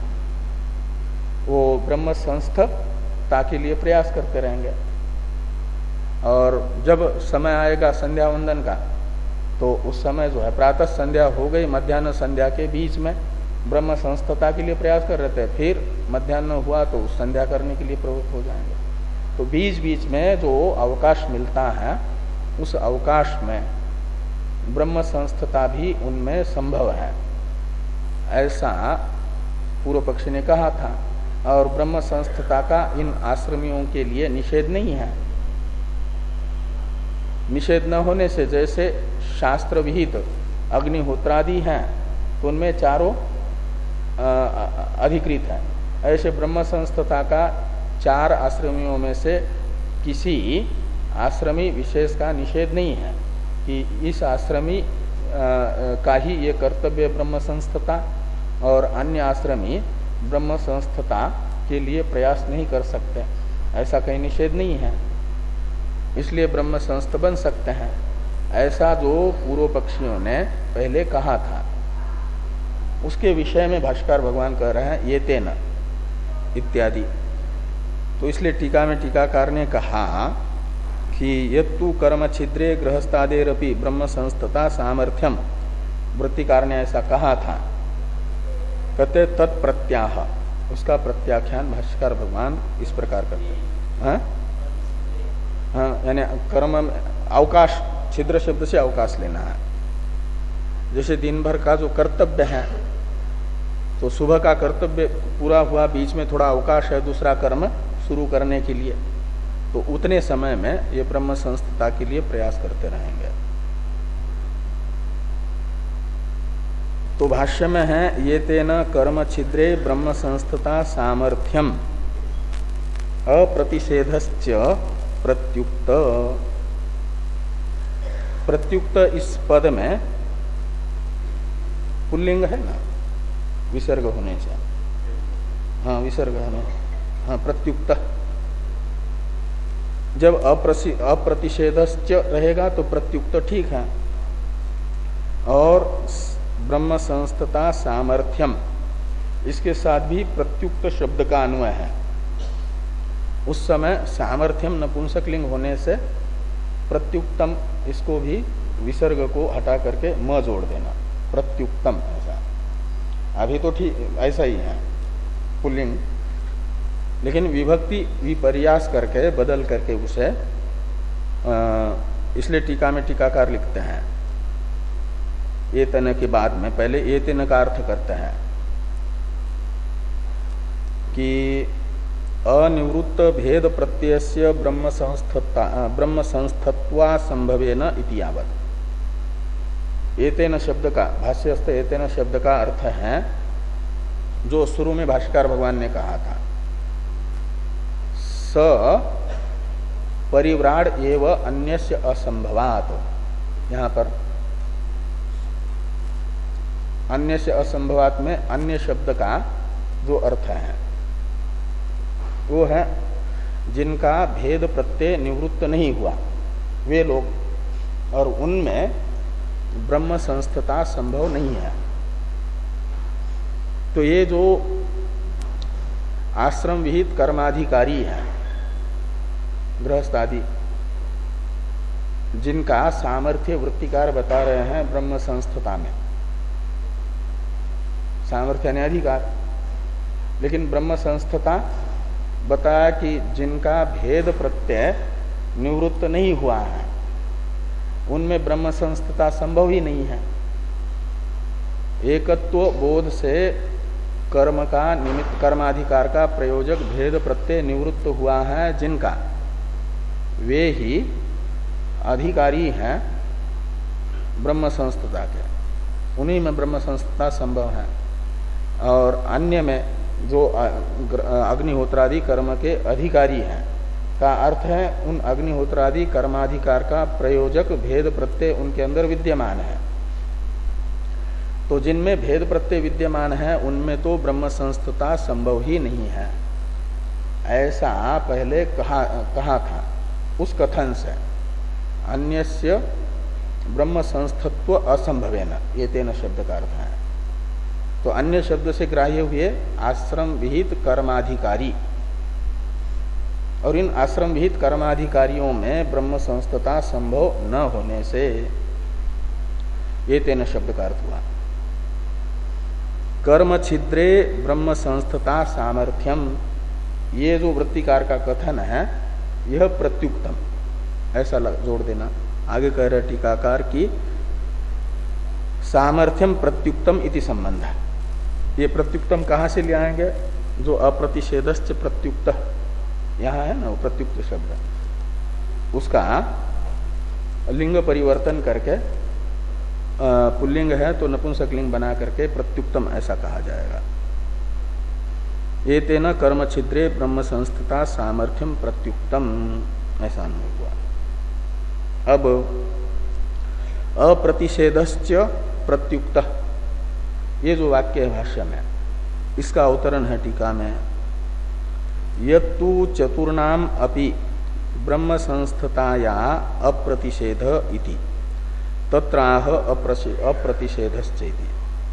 वो ब्रह्म संस्थता के लिए प्रयास करते रहेंगे। और जब समय आएगा संध्या वंदन का, तो उस समय जो है प्रातः संध्या हो गई, मध्याह्न संध्या के बीच में ब्रह्म संस्थता के लिए प्रयास कर रहे थे, फिर मध्याह्न हुआ तो उस संध्या करने के लिए प्रवृत्त हो जाएंगे। तो बीच बीच में जो अवकाश मिलता है, उस अवकाश में ब्रह्म संस्थता भी उनमें संभव है, ऐसा पूर्व पक्षी ने कहा था। और ब्रह्म संस्थता का इन आश्रमियों के लिए निषेध नहीं है। निषेध न होने से जैसे शास्त्र विहित अग्निहोत्रादि हैं तो उनमें चारों अधिकृत है, ऐसे ब्रह्म संस्थता का चार आश्रमियों में से किसी आश्रमी विशेष का निषेध नहीं है कि इस आश्रमी का ही ये कर्तव्य ब्रह्म संस्थता और अन्य आश्रमी ब्रह्म संस्थता के लिए प्रयास नहीं कर सकते, ऐसा कहीं निषेध नहीं है, इसलिए ब्रह्म संस्थ बन सकते हैं, ऐसा जो पूर्व पक्षियों ने पहले कहा था। उसके विषय में भाष्कर भगवान कह रहे हैं ये तेन इत्यादि। तो इसलिए टीका में टीकाकार ने कहा कि यत्तु कर्म छिद्रे गृहस्थादेरपि ब्रह्म संस्थता सामर्थ्यम, वृत्तिकार ने ऐसा कहा था, कहते तत्प्रत्याह, उसका प्रत्याख्यान भाष्कर भगवान इस प्रकार करते हैं। हाँ, यानी कर्म अवकाश, छिद्र शब्द से अवकाश लेना है। जैसे दिन भर का जो कर्तव्य है, तो सुबह का कर्तव्य पूरा हुआ, बीच में थोड़ा अवकाश है दूसरा कर्म शुरू करने के लिए, तो उतने समय में ये ब्रह्म संस्थता के लिए प्रयास करते रहेंगे। तो भाष्य में है ये तेन कर्म छिद्रे ब्रह्म संस्थता सामर्थ्यम अप्रतिषेधश्च प्रत्युक्त। प्रत्युक्त इस पद में पुल्लिंग है ना, विसर्ग होने से, हाँ विसर्ग होने, हाँ प्रत्युक्त। जब अप्रतिषेधश्च रहेगा तो प्रत्युक्त ठीक है। और ब्रह्म संस्थता सामर्थ्यम, इसके साथ भी प्रत्युक्त शब्द का अन्वय है। उस समय सामर्थ्यम नपुंसकलिंग होने से प्रत्युक्तम, इसको भी विसर्ग को हटा करके म जोड़ देना, प्रत्युक्तम ऐसा। अभी तो ठीक ऐसा ही है पुल्लिंग, लेकिन विभक्ति विपर्यास करके बदल करके उसे, इसलिए टीका में टीकाकार लिखते हैं एतन के बाद में पहले एतन का अर्थ करते हैं कि अनिवृत्त भेद प्रत्ययस्य ब्रह्म संस्थता ब्रह्म संस्थत्वा संभवेन इति यावत्। एतेन शब्द का भाष्यस्थ एतेन शब्द का अर्थ है जो शुरू में भाष्यकार भगवान ने कहा था, स परिव्राड एव अन्यस्य असंभवात। यहाँ पर अन्य से असंभवात में अन्य शब्द का जो अर्थ है वो है जिनका भेद प्रत्यय निवृत्त नहीं हुआ वे लोग, और उनमें ब्रह्म संस्थता संभव नहीं है। तो ये जो आश्रम विहित कर्माधिकारी है, गृहस्थ आदि, जिनका सामर्थ्य वृत्तिकार बता रहे हैं ब्रह्म संस्थता में, सामर्थ्य यानी अधिकार। लेकिन ब्रह्म संस्थता बताया कि जिनका भेद प्रत्यय निवृत्त नहीं हुआ है, उनमें ब्रह्म संस्थता संभव ही नहीं है। एकत्व बोध से कर्म का निमित्त, कर्माधिकार का प्रयोजक भेद प्रत्यय निवृत्त हुआ है जिनका, वे ही अधिकारी हैं ब्रह्म संस्थता के, उन्हीं में ब्रह्म संस्थता संभव है। और अन्य में जो अग्निहोत्रादि कर्म के अधिकारी हैं का अर्थ है उन अग्निहोत्रादि कर्माधिकार का प्रयोजक भेद प्रत्यय उनके अंदर विद्यमान है। तो जिनमें भेद प्रत्यय विद्यमान है उनमें तो ब्रह्म संस्थता संभव ही नहीं है, ऐसा पहले कहा कहा था। उस कथन से अन्यस्य ब्रह्म संस्थत्व असंभवेन, ये तेन शब्द का अर्थ है। तो अन्य शब्द से ग्राह्य हुए आश्रम विहित कर्माधिकारी, और इन आश्रम विहित कर्माधिकारियों में ब्रह्म संस्थता संभव न होने से ये तेन शब्द का अर्थ हुआ। कर्म छिद्रे ब्रह्म संस्थता सामर्थ्यम, ये जो वृत्तिकार का कथन है यह प्रत्युक्तम, ऐसा जोड़ देना। आगे कह रहे टीकाकार की सामर्थ्यम प्रत्युक्तम इति संबंध है। ये प्रत्युक्तम कहाँ से ले आएंगे? जो अप्रतिषेधश्च प्रत्युक्त यहाँ है ना, वो प्रत्युक्त शब्द, उसका लिंग परिवर्तन करके पुल्लिंग है तो नपुंसक लिंग बना करके प्रत्युक्तम ऐसा कहा जाएगा। एतेन कर्म छिद्रे ब्रह्म संस्थता सामर्थ्यम प्रत्युक्तम, ऐसा अनुभव हुआ। अब अप्रतिषेधश्च प्रत्युक्त, ये जो वाक्य है भाष्य में, इसका अवतरण है टीका में। यत्तु चतुर्णाम अपि ब्रह्म संस्थताया अप्रतिषेध इति तत्राह अप्रतिषेधश्चेति।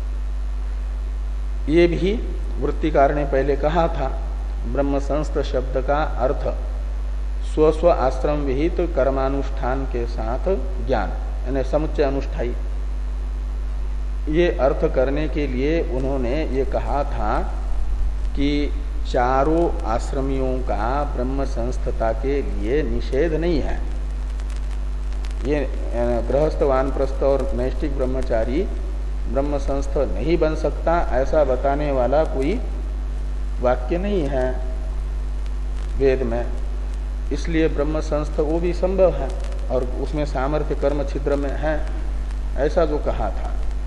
ये भी वृत्तिकार ने पहले कहा था, ब्रह्म संस्थ शब्द का अर्थ स्व स्व आश्रम विहित कर्मानुष्ठान के साथ ज्ञान यानी समुच्चय अनुष्ठाई, ये अर्थ करने के लिए उन्होंने ये कहा था कि चारों आश्रमियों का ब्रह्म संस्थता के लिए निषेध नहीं है। ये गृहस्थ, वानप्रस्थ और नैष्ठिक ब्रह्मचारी ब्रह्म संस्थ नहीं बन सकता, ऐसा बताने वाला कोई वाक्य नहीं है वेद में। इसलिए ब्रह्म संस्थ वो भी संभव है और उसमें सामर्थ्य कर्म छिद्र में है, ऐसा जो कहा था।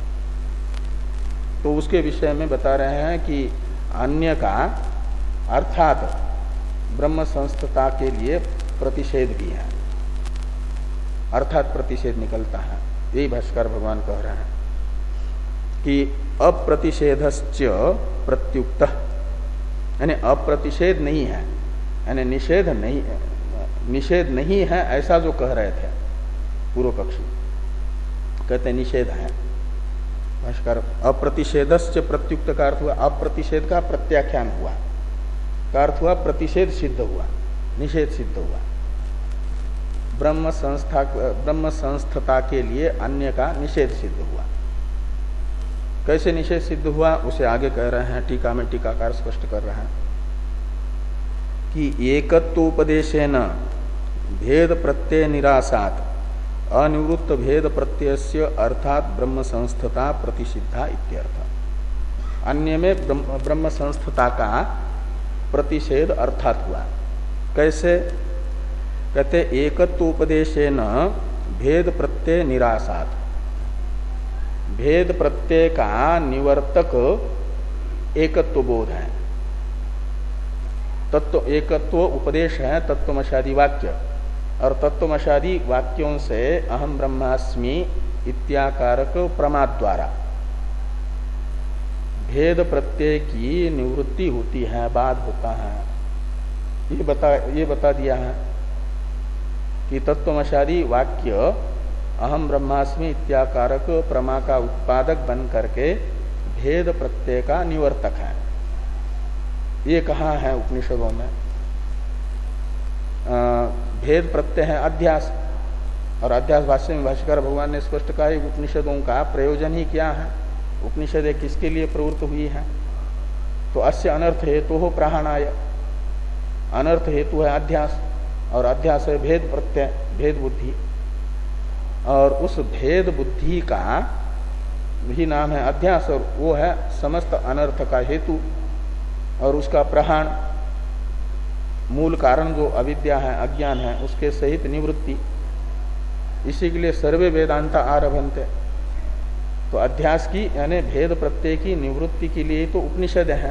तो उसके विषय में बता रहे हैं कि अन्य का अर्थात ब्रह्म संस्थता के लिए प्रतिषेध भी है, अर्थात प्रतिषेध निकलता है। यही भाष्कर भगवान कह रहे हैं कि अप्रतिषेधश्च प्रत्युक्त, यानी अप्रतिषेध नहीं है, यानी निषेध नहीं, निषेध नहीं है ऐसा जो कह रहे थे पूर्व पक्षी, कहते निषेध है। भाष्कर अप्रतिषेधश्च प्रत्युक्त का अर्थ हुआ अप्रतिषेध का प्रत्याख्यान हुआ, का अर्थ हुआ प्रतिषेध सिद्ध हुआ, निषेध सिद्ध हुआ। ब्रह्म संस्था ब्रह्म संस्थता के लिए अन्य का निषेध सिद्ध हुआ। कैसे निषेध सिद्ध हुआ उसे आगे कह रहे हैं, टीका में टीकाकार स्पष्ट कर रहे हैं कि एकत्वोपदेशेन भेद प्रत्यय निरासात अनिवृत्त भेद प्रत्ययस्य अर्थात ब्रह्म संस्थता प्रतिषिद्धा इत्यर्थ। अन्य में ब्रह्म, ब्रह्म संस्थता का प्रतिषेध अर्थात हुआ। कैसे? कहते एकत्वोपदेशेन भेद प्रत्यय निरासात, भेद प्रत्यय का निवर्तक एकत्व बोध है, तत्व एकत्व उपदेश है तत्वमशादी वाक्य, और तत्वमशादी वाक्यों से अहम ब्रह्मास्मि इत्याकारक प्रमाद द्वारा भेद प्रत्यय की निवृत्ति होती है, बाद होता है। ये बता ये बता दिया है कि तत्वमशादी वाक्य अहम ब्रह्मास्मि इत्याकारक प्रमा का उत्पादक बन करके भेद प्रत्यय का निवर्तक है। ये कहाँ है उपनिषदों में? आ, भेद प्रत्यय है अध्यास, और अध्यास भाष्य में भाष्यकार भगवान ने स्पष्ट कहा है उपनिषदों का प्रयोजन ही क्या है, उपनिषद किसके लिए प्रवृत्त हुई है? तो अस्य अनर्थ हेतु हो प्राणाय, अनर्थ हेतु है अध्यास, और अध्यास है भेद प्रत्यय, भेद बुद्धि, और उस भेद बुद्धि का भी नाम है अध्यास, और वो है समस्त अनर्थ का हेतु और उसका प्रहाण, मूल कारण जो अविद्या है, अज्ञान है, उसके सहित निवृत्ति। इसी के लिए सर्वे वेदांता आरभन्ते। तो अध्यास की यानी भेद प्रत्यय की निवृत्ति के लिए तो उपनिषद है।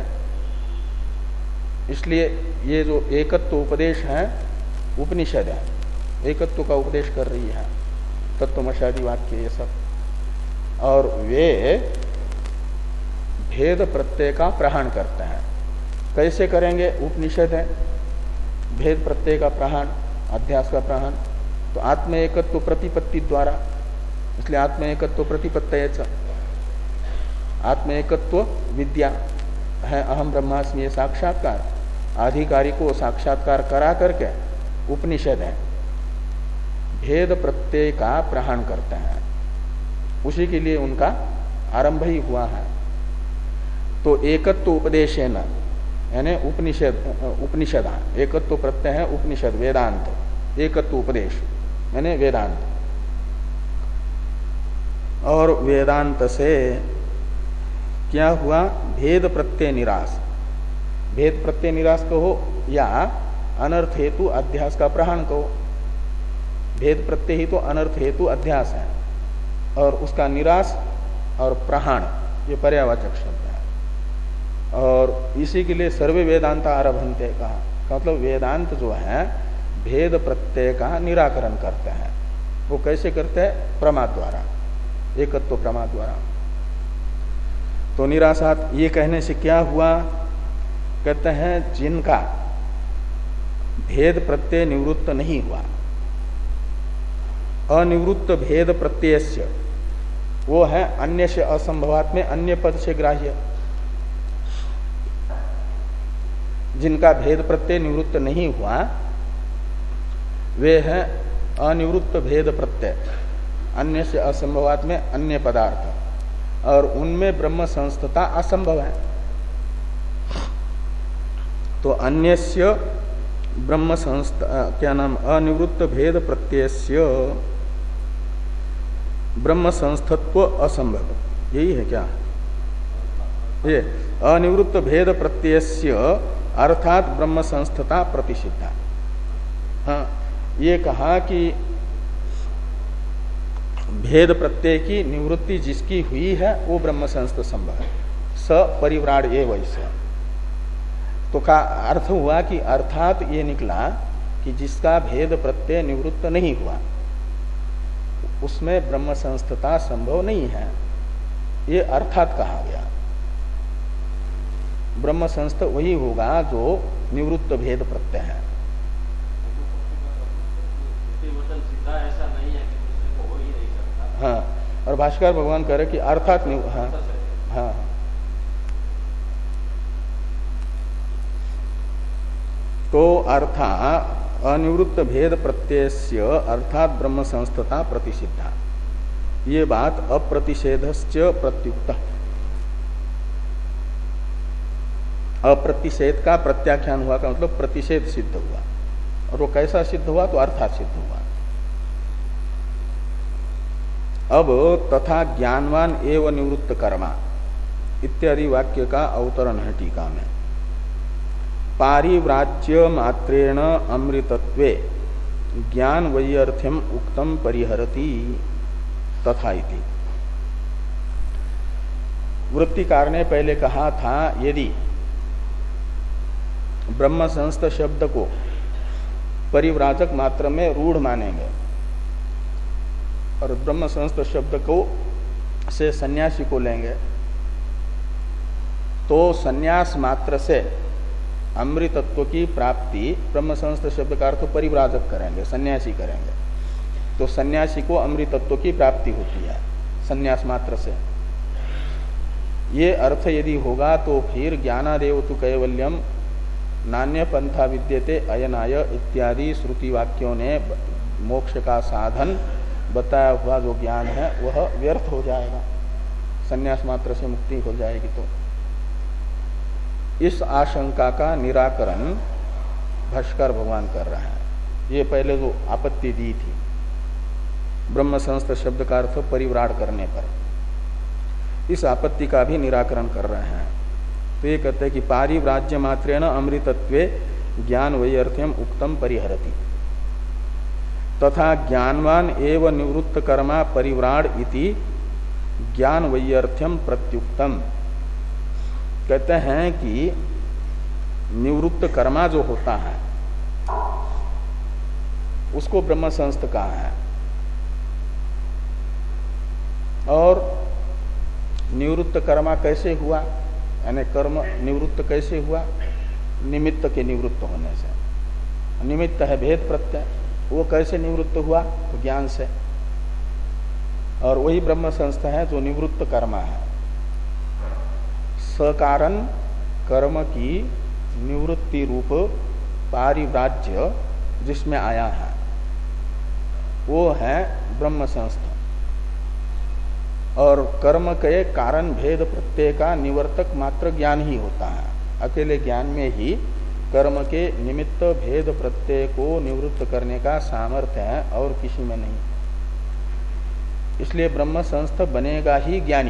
इसलिए ये जो एकत्व उपदेश है उपनिषद है, एकत्व का उपदेश कर रही है, तत्वमशादी वाक्य ये सब। और वे भेद प्रत्यय का प्रहाण करते हैं। कैसे करेंगे? उपनिषद है भेद प्रत्यय का प्रहाण, अध्यास का प्रहाण, तो आत्म एकत्व प्रतिपत्ति द्वारा। इसलिए आत्म एकत्व प्रतिपत्तये च, आत्म एकत्व विद्या है, अहम ब्रह्मास्मि ये साक्षात्कार, अधिकारी को साक्षात्कार करा करके उपनिषद है भेद प्रत्यय का प्रहाण करते हैं। उसी के लिए उनका आरंभ ही हुआ है। तो एकत्व उपदेशेन यानी उपनिषद, उपनिषद एकत्व प्रत्यय है उपनिषद, वेदांत, एकत्व उपदेश यानी वेदांत। और वेदांत से क्या हुआ? भेद प्रत्यय निराश, भेद प्रत्यय निराश कहो या अनर्थ हेतु अध्यास का प्रहाण कहो। भेद प्रत्यय ही तो अनर्थ हेतु अध्यास है, और उसका निराश और प्रहाण ये पर्यावाचक शब्द है। और इसी के लिए सर्वे वेदांत आरभन्ते कहा, मतलब वेदांत जो है भेद प्रत्यय का निराकरण करते हैं। वो कैसे करते हैं? प्रमा द्वारा, एकत्व प्रमा द्वारा। तो निराशात ये कहने से क्या हुआ? कहते हैं जिनका भेद प्रत्यय निवृत्त नहीं हुआ, अनिवृत्त भेद प्रत्ययस्य, वो है अन्य से असंभवात में अन्य पद से ग्राह्य। जिनका भेद प्रत्यय निवृत्त नहीं हुआ वे है अनिवृत्त भेद प्रत्यय, अन्य से असंभवात में अन्य पदार्थ, और उनमें ब्रह्म संस्थता असंभव है। तो अन्यस्य ब्रह्म संस्था क्या नाम? अनिवृत्त भेद प्रत्ययस्य ब्रह्म संस्थत्व असंभव, यही है क्या? ये अनिवृत्त भेद प्रत्ययस्य अर्थात ब्रह्म संस्थता प्रतिषिद्धा। हाँ, ये कहा कि भेद प्रत्यय की निवृत्ति जिसकी हुई है वो ब्रह्म संस्थ संभव है, स परिव्राड ये वैसे। तो का अर्थ हुआ कि अर्थात ये निकला कि जिसका भेद प्रत्यय निवृत्त नहीं हुआ उसमें ब्रह्म संस्थता संभव नहीं है, ये अर्थात कहा गया। ब्रह्म संस्थ वही होगा जो निवृत्त भेद प्रत्यय है। ऐसा नहीं है कि हो ही नहीं सकता। हाँ, और भाष्यकार भगवान कह रहे कि अर्थात हाँ हाँ तो अर्था अनिवृत्त भेद प्रत्ययस्य अर्थात ब्रह्म संस्थता प्रतिषिद्धा, ये बात अप्रतिषेधश्च प्रत्युक्त, अप्रतिषेध का प्रत्याख्यान हुआ का मतलब प्रतिषेध सिद्ध हुआ। और वो कैसा सिद्ध हुआ? तो अर्थात सिद्ध हुआ। अब तथा ज्ञानवान एवं निवृत्त कर्मा इत्यादि वाक्य का अवतरण है टीका में। पारिव्राज्य मात्रेण अमृतत्वे ज्ञान वैयर्थ्यम उक्तम परिहरति तथा इति। वृत्तिकार ने पहले कहा था यदि ब्रह्म संस्थ शब्द को परिव्राजक मात्र में रूढ़ मानेंगे और ब्रह्म संस्थ शब्द को से सन्यासी को लेंगे तो सन्यास मात्र से अमृतत्व की प्राप्ति ब्रह्म संस्थ शब्द का अर्थ परिव्राजक करेंगे, सन्यासी करेंगे, तो सन्यासी को अमृतत्व की प्राप्ति होती है सन्यास मात्र से। ये अर्थ यदि होगा तो फिर ज्ञानादेव तु कैवल्यम नान्य पंथा विद्यते अयनाय इत्यादि श्रुति वाक्यों ने मोक्ष का साधन बताया हुआ जो ज्ञान है वह व्यर्थ हो जाएगा, संन्यास मात्र से मुक्ति हो जाएगी। तो इस आशंका का निराकरण भाष्कर भगवान कर रहे हैं। ये पहले जो आपत्ति दी थी ब्रह्म संस्थ शब्द का अर्थ परिव्राट करने पर, इस आपत्ति का भी निराकरण कर रहे हैं। तो ये कहते हैं कि पारिव्राज्य मात्रेण अमृतत्वे ज्ञान वैयर्थ्यम उक्तम परिहरति तथा ज्ञानवान एव निवृत्त कर्मा परिव्राड इति ज्ञान वैयर्थ्यम प्रत्युक्तम। कहते हैं कि निवृत्त कर्मा जो होता है उसको ब्रह्म संस्थ कहा है, और निवृत्त कर्मा कैसे हुआ, यानी कर्म निवृत्त कैसे हुआ, निमित्त के निवृत्त होने से। निमित्त है भेद प्रत्यय, वो कैसे निवृत्त हुआ, तो ज्ञान से। और वही ब्रह्म संस्था है जो निवृत्त कर्मा है। सकारण कर्म की निवृत्ति रूप पारिव्राज्य जिसमें आया है वो है ब्रह्म संस्था। और कर्म के कारण भेद प्रत्यय का निवर्तक मात्र ज्ञान ही होता है। अकेले ज्ञान में ही कर्म के निमित्त भेद प्रत्यय को निवृत्त करने का सामर्थ्य है और किसी में नहीं। इसलिए ब्रह्म संस्थ बनेगा ही ज्ञानी,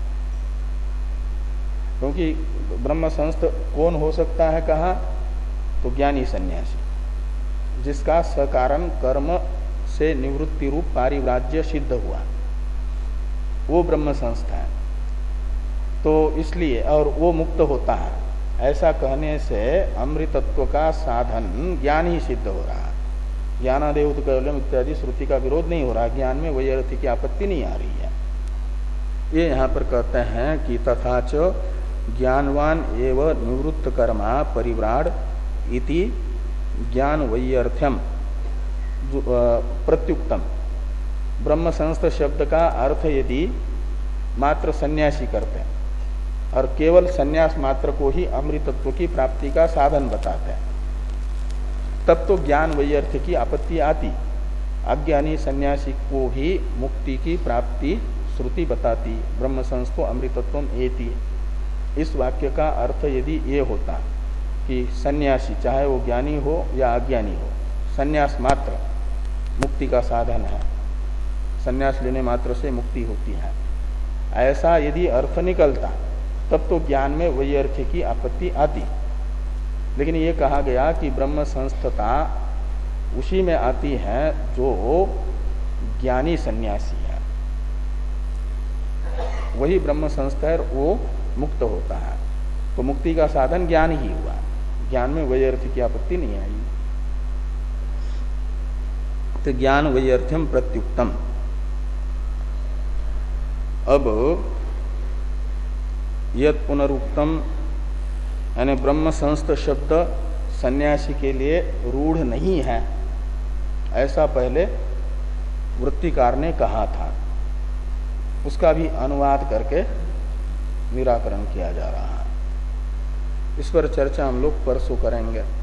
क्योंकि ब्रह्म संस्थ कौन हो सकता है कहा, तो ज्ञानी सन्यासी जिसका सकारण कर्म से निवृत्ति रूप पारिव्राज्य सिद्ध हुआ, वो ब्रह्म संस्था है। तो इसलिए और वो मुक्त होता है, ऐसा कहने से अमृतत्व का साधन ज्ञान ही सिद्ध हो रहा है। ज्ञानादेव कैवल्यम इत्यादि श्रुति का विरोध नहीं हो रहा, ज्ञान में वैयर्थी की आपत्ति नहीं आ रही है। ये यहाँ पर कहते हैं कि तथा च ज्ञानवान एव निवृत्त कर्मा परिव्राड इति ज्ञान वैयर्थ्यम प्रत्युक्तम। ब्रह्म संस्थ शब्द का अर्थ यदि मात्र सन्यासी करते हैं और केवल सन्यास मात्र को ही अमृतत्व की प्राप्ति का साधन बताते हैं, तब तो ज्ञान वैयर्थ्य की आपत्ति आती। अज्ञानी सन्यासी को ही मुक्ति की प्राप्ति श्रुति बताती, ब्रह्म संस्थो अमृतत्वम एति। इस वाक्य का अर्थ यदि ये होता कि सन्यासी चाहे वो ज्ञानी हो या अज्ञानी हो, सन्यास मात्र मुक्ति का साधन है, सन्यास लेने मात्र से मुक्ति होती है, ऐसा यदि अर्थ निकलता तब तो ज्ञान में वैयर्थ्य की आपत्ति आती। लेकिन ये कहा गया कि ब्रह्म संस्थता उसी में आती है जो ज्ञानी सन्यासी है, वही ब्रह्म संस्था है, वो मुक्त होता है। तो मुक्ति का साधन ज्ञान ही हुआ, ज्ञान में वैयर्थ्य की आपत्ति नहीं आई। तो ज्ञान वैयर्थ्यम प्रत्युक्तम। अब यद पुनरुक्तम यानी ब्रह्म संस्थ शब्द सन्यासी के लिए रूढ़ नहीं है, ऐसा पहले वृत्तिकार ने कहा था, उसका भी अनुवाद करके निराकरण किया जा रहा है। इस पर चर्चा हम लोग परसों करेंगे।